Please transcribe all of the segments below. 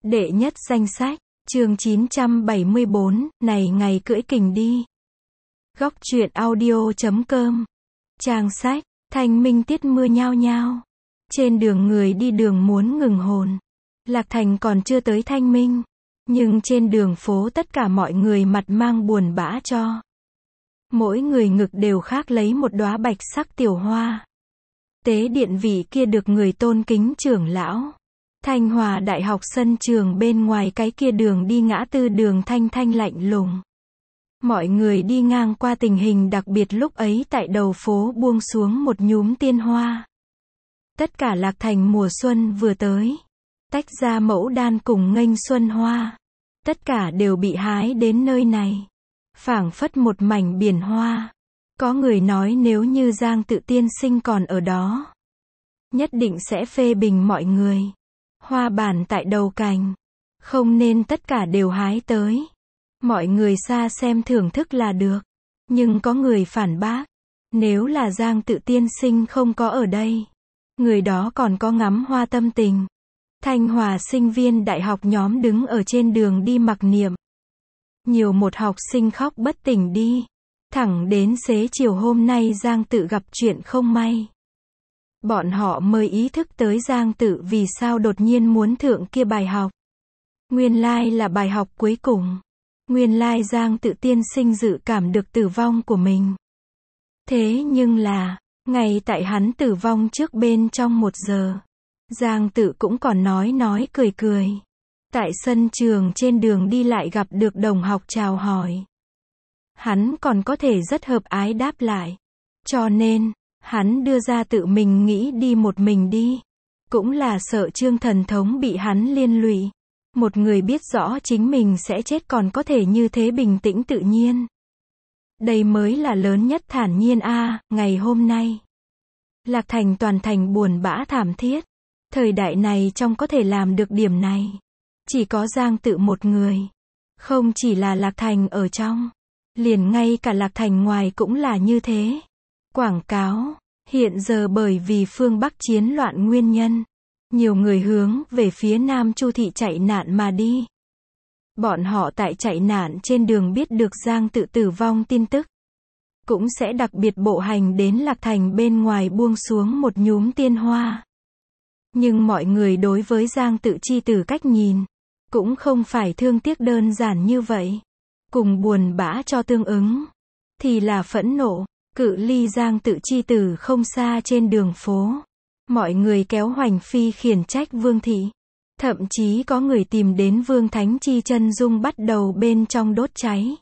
Đệ nhất danh sách, chương 974, này ngày cưỡi kình đi. Góc truyện audio.com. Trang sách, Thanh Minh tiết mưa nhao nhao. Trên đường người đi đường muốn ngừng hồn. Lạc Thành còn chưa tới Thanh Minh, nhưng trên đường phố tất cả mọi người mặt mang buồn bã cho. Mỗi người ngực đều khác lấy một đóa bạch sắc tiểu hoa. Tế điện vị kia được người tôn kính trưởng lão. Thanh Hòa Đại học sân trường bên ngoài cái kia đường đi ngã tư đường thanh thanh lạnh lùng. Mọi người đi ngang qua tình hình đặc biệt lúc ấy tại đầu phố buông xuống một nhúm tiên hoa. Tất cả Lạc Thành mùa xuân vừa tới. Tách ra mẫu đan cùng nghênh xuân hoa. Tất cả đều bị hái đến nơi này. Phảng phất một mảnh biển hoa. Có người nói nếu như Giang Tự tiên sinh còn ở đó, nhất định sẽ phê bình mọi người. Hoa bản tại đầu cành, không nên tất cả đều hái tới. Mọi người xa xem thưởng thức là được. Nhưng có người phản bác, nếu là Giang Tự tiên sinh không có ở đây, người đó còn có ngắm hoa tâm tình. Thanh Hòa sinh viên đại học nhóm đứng ở trên đường đi mặc niệm. Nhiều một học sinh khóc bất tỉnh đi. Thẳng đến xế chiều hôm nay Giang Tự gặp chuyện không may. Bọn họ mới ý thức tới Giang Tự vì sao đột nhiên muốn thượng kia bài học. Nguyên lai là bài học cuối cùng. Nguyên lai Giang Tự tiên sinh dự cảm được tử vong của mình. Thế nhưng là, ngay tại hắn tử vong trước bên trong 1 giờ, Giang Tự cũng còn nói cười cười. Tại sân trường trên đường đi lại gặp được đồng học chào hỏi. Hắn còn có thể rất hợp ái đáp lại. Cho nên, hắn đưa ra tự mình nghĩ đi một mình đi. Cũng là sợ Trương Thần Thống bị hắn liên lụy. Một người biết rõ chính mình sẽ chết còn có thể như thế bình tĩnh tự nhiên. Đây mới là lớn nhất thản nhiên a. Ngày hôm nay, Lạc Thành toàn thành buồn bã thảm thiết. Thời đại này trong có thể làm được điểm này, chỉ có Giang Tự một người. Không chỉ là Lạc Thành ở trong, liền ngay cả Lạc Thành ngoài cũng là như thế. Quảng cáo, hiện giờ bởi vì phương Bắc chiến loạn nguyên nhân, nhiều người hướng về phía Nam Chu thị chạy nạn mà đi. Bọn họ tại chạy nạn trên đường biết được Giang Tự tử vong tin tức, cũng sẽ đặc biệt bộ hành đến Lạc Thành bên ngoài buông xuống một nhúm tiên hoa. Nhưng mọi người đối với Giang Tự chi tử cách nhìn, cũng không phải thương tiếc đơn giản như vậy. Cùng buồn bã cho tương ứng, thì là phẫn nộ. Cự ly Giang Tự chi tử không xa trên đường phố, mọi người kéo Hoành Phi khiển trách Vương thị. Thậm chí có người tìm đến Vương Thánh Chi chân dung bắt đầu bên trong đốt cháy.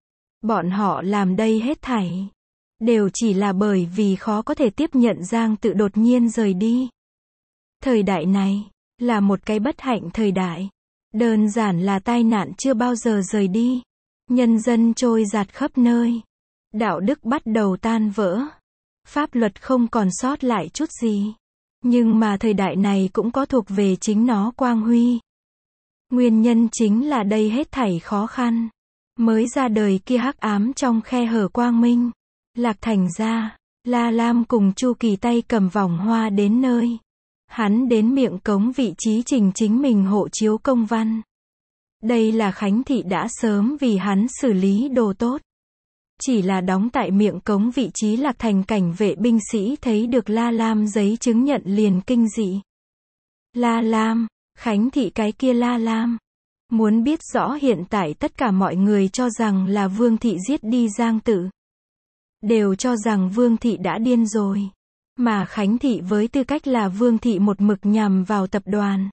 Bọn họ làm đây hết thảy, đều chỉ là bởi vì khó có thể tiếp nhận Giang Tự đột nhiên rời đi. Thời đại này, là một cái bất hạnh thời đại. Đơn giản là tai nạn chưa bao giờ rời đi. Nhân dân trôi dạt khắp nơi. Đạo đức bắt đầu tan vỡ. Pháp luật không còn sót lại chút gì. Nhưng mà thời đại này cũng có thuộc về chính nó quang huy. Nguyên nhân chính là đây hết thảy khó khăn. Mới ra đời kia hắc ám trong khe hở quang minh. Lạc Thành ra, La Lam cùng Chu Kỳ tay cầm vòng hoa đến nơi. Hắn đến miệng cống vị trí trình chính mình hộ chiếu công văn. Đây là Khánh thị đã sớm vì hắn xử lý đồ tốt. Chỉ là đóng tại miệng cống vị trí Lạc Thành cảnh vệ binh sĩ thấy được La Lam giấy chứng nhận liền kinh dị. La Lam, Khánh thị cái kia La Lam. Muốn biết rõ hiện tại tất cả mọi người cho rằng là Vương thị giết đi Giang Tự. Đều cho rằng Vương thị đã điên rồi. Mà Khánh thị với tư cách là Vương thị một mực nhằm vào tập đoàn.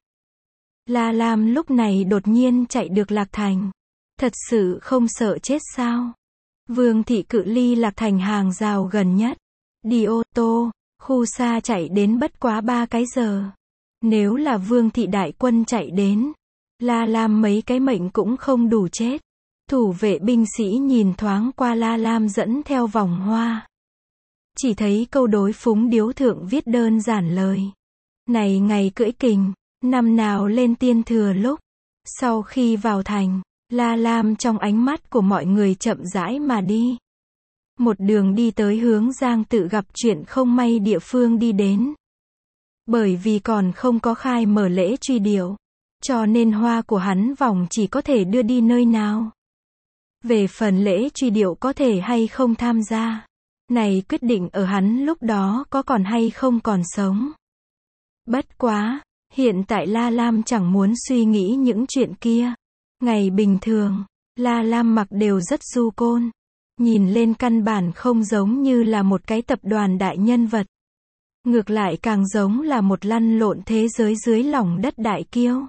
La Lam lúc này đột nhiên chạy được Lạc Thành. Thật sự không sợ chết sao? Vương thị cự ly Lạc Thành hàng rào gần nhất. Đi ô tô, khu xa chạy đến bất quá 3 cái giờ. Nếu là Vương thị đại quân chạy đến, La Lam mấy cái mệnh cũng không đủ chết. Thủ vệ binh sĩ nhìn thoáng qua La Lam dẫn theo vòng hoa. Chỉ thấy câu đối phúng điếu thượng viết đơn giản lời. Này ngày cưỡi kình, năm nào lên tiên thừa lúc. Sau khi vào thành, La Lam trong ánh mắt của mọi người chậm rãi mà đi. Một đường đi tới hướng Giang Tự gặp chuyện không may địa phương đi đến. Bởi vì còn không có khai mở lễ truy điệu, cho nên hoa của hắn vòng chỉ có thể đưa đi nơi nào. Về phần lễ truy điệu có thể hay không tham gia, này quyết định ở hắn lúc đó có còn hay không còn sống. Bất quá, hiện tại La Lam chẳng muốn suy nghĩ những chuyện kia. Ngày bình thường, La Lam mặc đều rất du côn. Nhìn lên căn bản không giống như là một cái tập đoàn đại nhân vật. Ngược lại càng giống là một lăn lộn thế giới dưới lòng đất đại kiêu.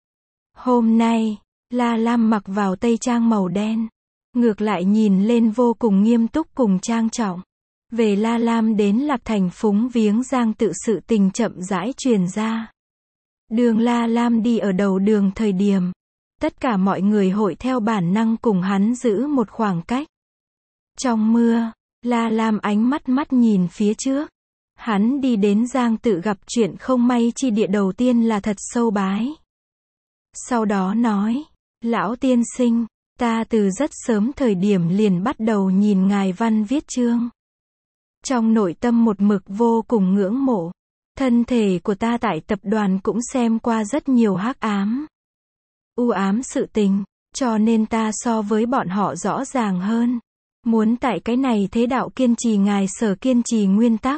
Hôm nay, La Lam mặc vào tây trang màu đen. Ngược lại nhìn lên vô cùng nghiêm túc cùng trang trọng. Về La Lam đến Lạc Thành phúng viếng Giang Tự sự tình chậm rãi truyền ra. Đường La Lam đi ở đầu đường thời điểm. Tất cả mọi người hội theo bản năng cùng hắn giữ một khoảng cách. Trong mưa, La Lam ánh mắt nhìn phía trước. Hắn đi đến Giang Tự gặp chuyện không may chi địa đầu tiên là thật sâu bái. Sau đó nói, lão tiên sinh, ta từ rất sớm thời điểm liền bắt đầu nhìn ngài văn viết chương. Trong nội tâm một mực vô cùng ngưỡng mộ. Thân thể của ta tại tập đoàn cũng xem qua rất nhiều hắc ám, u ám sự tình, cho nên ta so với bọn họ rõ ràng hơn. Muốn tại cái này thế đạo kiên trì ngài sở kiên trì nguyên tắc.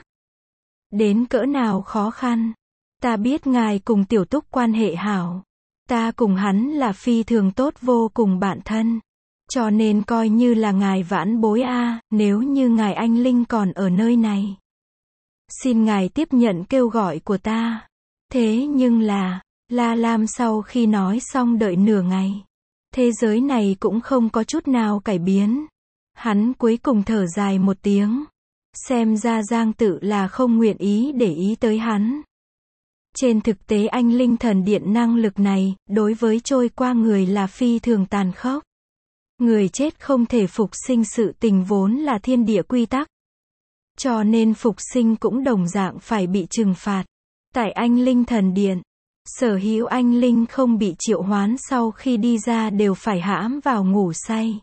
Đến cỡ nào khó khăn. Ta biết ngài cùng Tiểu Túc quan hệ hảo. Ta cùng hắn là phi thường tốt vô cùng bạn thân. Cho nên coi như là ngài vãn bối a, nếu như ngài anh Linh còn ở nơi này. Xin ngài tiếp nhận kêu gọi của ta. Thế nhưng là, La Lam sau khi nói xong đợi nửa ngày. Thế giới này cũng không có chút nào cải biến. Hắn cuối cùng thở dài một tiếng. Xem ra Giang Tự là không nguyện ý để ý tới hắn. Trên thực tế anh Linh Thần Điện năng lực này, đối với trôi qua người là phi thường tàn khốc. Người chết không thể phục sinh sự tình vốn là thiên địa quy tắc. Cho nên phục sinh cũng đồng dạng phải bị trừng phạt. Tại anh Linh Thần Điện, sở hữu anh Linh không bị triệu hoán sau khi đi ra đều phải hãm vào ngủ say.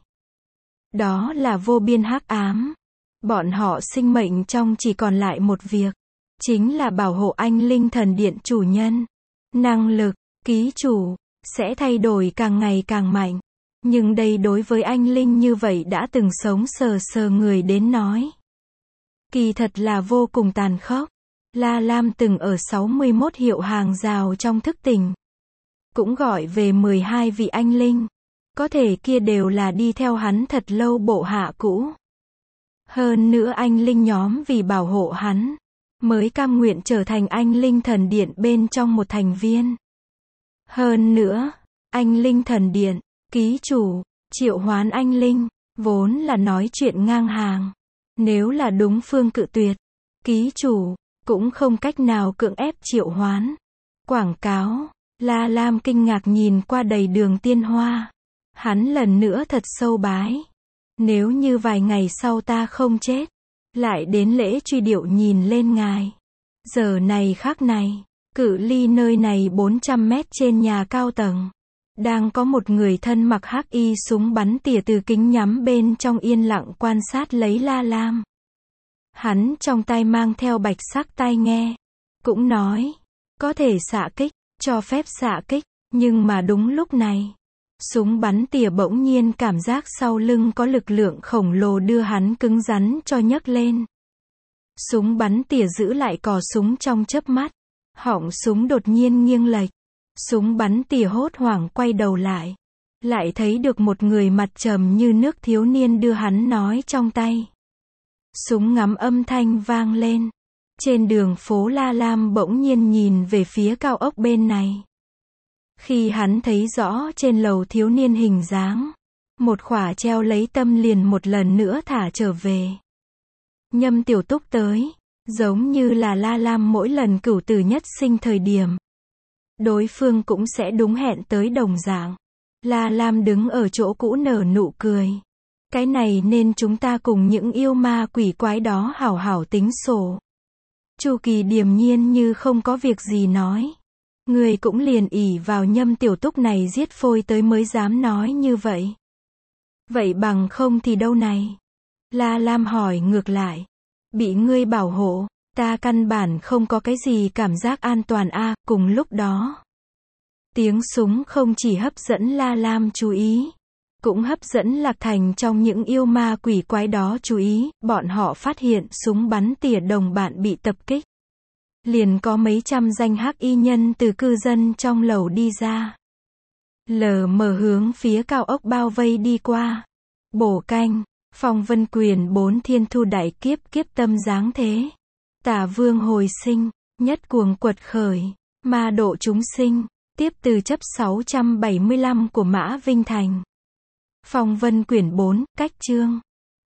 Đó là vô biên hắc ám. Bọn họ sinh mệnh trong chỉ còn lại một việc. Chính là bảo hộ anh Linh Thần Điện chủ nhân. Năng lực, ký chủ, sẽ thay đổi càng ngày càng mạnh. Nhưng đây đối với anh Linh như vậy đã từng sống sờ người đến nói. Kỳ thật là vô cùng tàn khốc. La Lam từng ở 61 hiệu hàng rào trong thức tỉnh. Cũng gọi về 12 vị anh Linh. Có thể kia đều là đi theo hắn thật lâu bộ hạ cũ. Hơn nữa anh Linh nhóm vì bảo hộ hắn, mới cam nguyện trở thành anh Linh Thần Điện bên trong một thành viên. Hơn nữa, anh Linh Thần Điện, ký chủ, triệu hoán anh Linh, vốn là nói chuyện ngang hàng. Nếu là đúng phương cự tuyệt, ký chủ, cũng không cách nào cưỡng ép triệu hoán. Quảng cáo, La Lam kinh ngạc nhìn qua đầy đường tiên hoa. Hắn lần nữa thật sâu bái. Nếu như vài ngày sau ta không chết, lại đến lễ truy điệu nhìn lên ngài. Giờ này khắc này, cự ly nơi này 400 mét trên nhà cao tầng. Đang có một người thân mặc hắc y súng bắn tỉa từ kính nhắm bên trong yên lặng quan sát lấy La Lam. Hắn trong tay mang theo bạch sắc tai nghe. Cũng nói, có thể xạ kích, cho phép xạ kích, nhưng mà đúng lúc này. Súng bắn tỉa bỗng nhiên cảm giác sau lưng có lực lượng khổng lồ đưa hắn cứng rắn cho nhấc lên. Súng bắn tỉa giữ lại cò súng trong chớp mắt. Họng súng đột nhiên nghiêng lệch. Súng bắn tỉa hốt hoảng quay đầu lại. Lại thấy được một người mặt trầm như nước thiếu niên đưa hắn nói trong tay. Súng ngắm âm thanh vang lên. Trên đường phố La Lam bỗng nhiên nhìn về phía cao ốc bên này. Khi hắn thấy rõ trên lầu thiếu niên hình dáng, một khỏa treo lấy tâm liền một lần nữa thả trở về. Nhâm Tiểu Túc tới, giống như là La Lam mỗi lần cửu tử nhất sinh thời điểm. Đối phương cũng sẽ đúng hẹn tới đồng dạng. La Lam đứng ở chỗ cũ nở nụ cười. Cái này nên chúng ta cùng những yêu ma quỷ quái đó hảo hảo tính sổ. Chu Kỳ điềm nhiên như không có việc gì nói. Người cũng liền ỷ vào Nhâm Tiểu Túc này giết phôi tới mới dám nói như vậy. Vậy bằng không thì đâu này? La Lam hỏi ngược lại. Bị ngươi bảo hộ, ta căn bản không có cái gì cảm giác an toàn a. Cùng lúc đó, Tiếng súng không chỉ hấp dẫn La Lam chú ý, cũng hấp dẫn Lạc Thành trong những yêu ma quỷ quái đó chú ý, bọn họ phát hiện súng bắn tỉa đồng bạn bị tập kích. Liền có mấy trăm danh hắc y nhân từ cư dân trong lầu đi ra. Lờ mờ hướng phía cao ốc bao vây đi qua. Bổ canh, Phong Vân Quyền 4 thiên thu đại kiếp kiếp tâm giáng thế. Tả vương hồi sinh, nhất cuồng quật khởi, ma độ chúng sinh, tiếp từ chấp 675 của Mã Vinh Thành. Phong Vân Quyển 4, cách chương